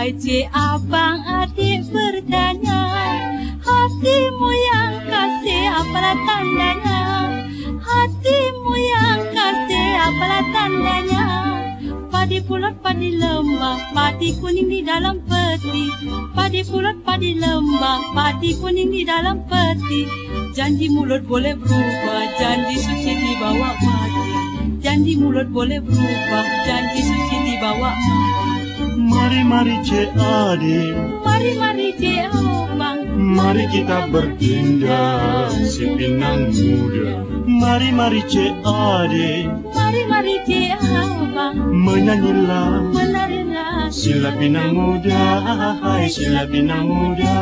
Wahai cik abang adik bertanya, hatimu yang kasih apalah tandanya? Hatimu yang kasih apalah tandanya? Padi pulut padi lembah, padi kuning di dalam peti. Padi pulut padi lembah, padi kuning di dalam peti. Janji mulut boleh berubah, janji suci dibawa mati. Janji mulut boleh berubah, janji suci dibawa mati. Mari cik adik, Mari cik abang, mari kita bertindak si pinang muda. Mari cik adik, mari cik abang, menyanyilah menarilah sila pinang muda, hai sila pinang muda.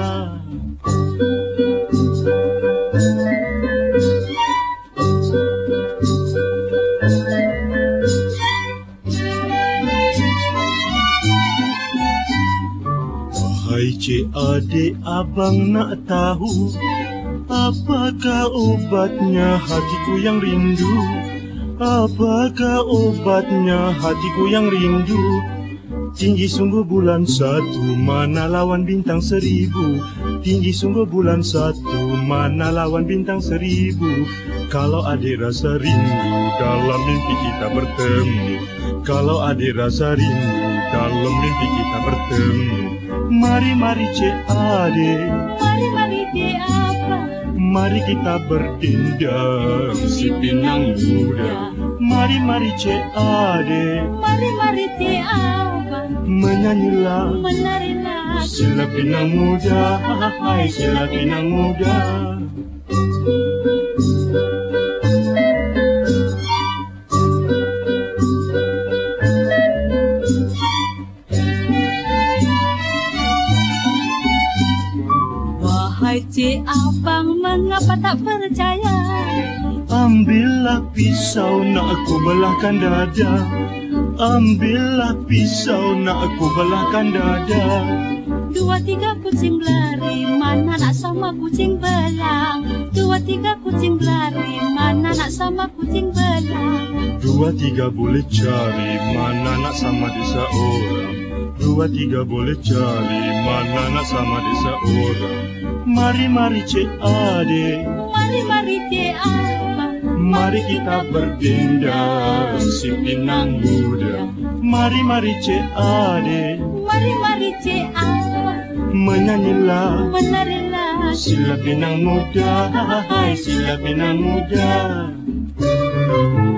Hai cik adik abang nak tahu, apakah obatnya hatiku yang rindu? Apakah obatnya hatiku yang rindu? Tinggi sungguh bulan satu, mana lawan bintang seribu. Tinggi sungguh bulan satu, mana lawan bintang seribu. Kalau adik rasa rindu, dalam mimpi kita bertemu. Kalau adik rasa rindu, dalam mimpi kita bertemu. Mari cik adik, mari cik abang, mari kita bertindak si pinang muda. Mari cik adik, mari cik abang, menyanyilah menarilah sila pinang muda, hai sila pinang muda. Wahai cik abang, mengapa tak percaya? Ambillah pisau nak aku belahkan dada. Ambillah pisau nak aku belahkan dada. 2-3 kucing berlari, mana nak sama kucing belang? 2-3 kucing berlari, mana nak sama kucing belang? 2-3 boleh cari, mana nak sama desa orang. 2-3 boleh cari, mana nak sama desa orang. Mari cik adik, mari cik abang, mari kita bertindak si pinang muda. Mari cik adik, mari cik abang, menyanyilah menarilah sila pinang muda, hai sila pinang muda.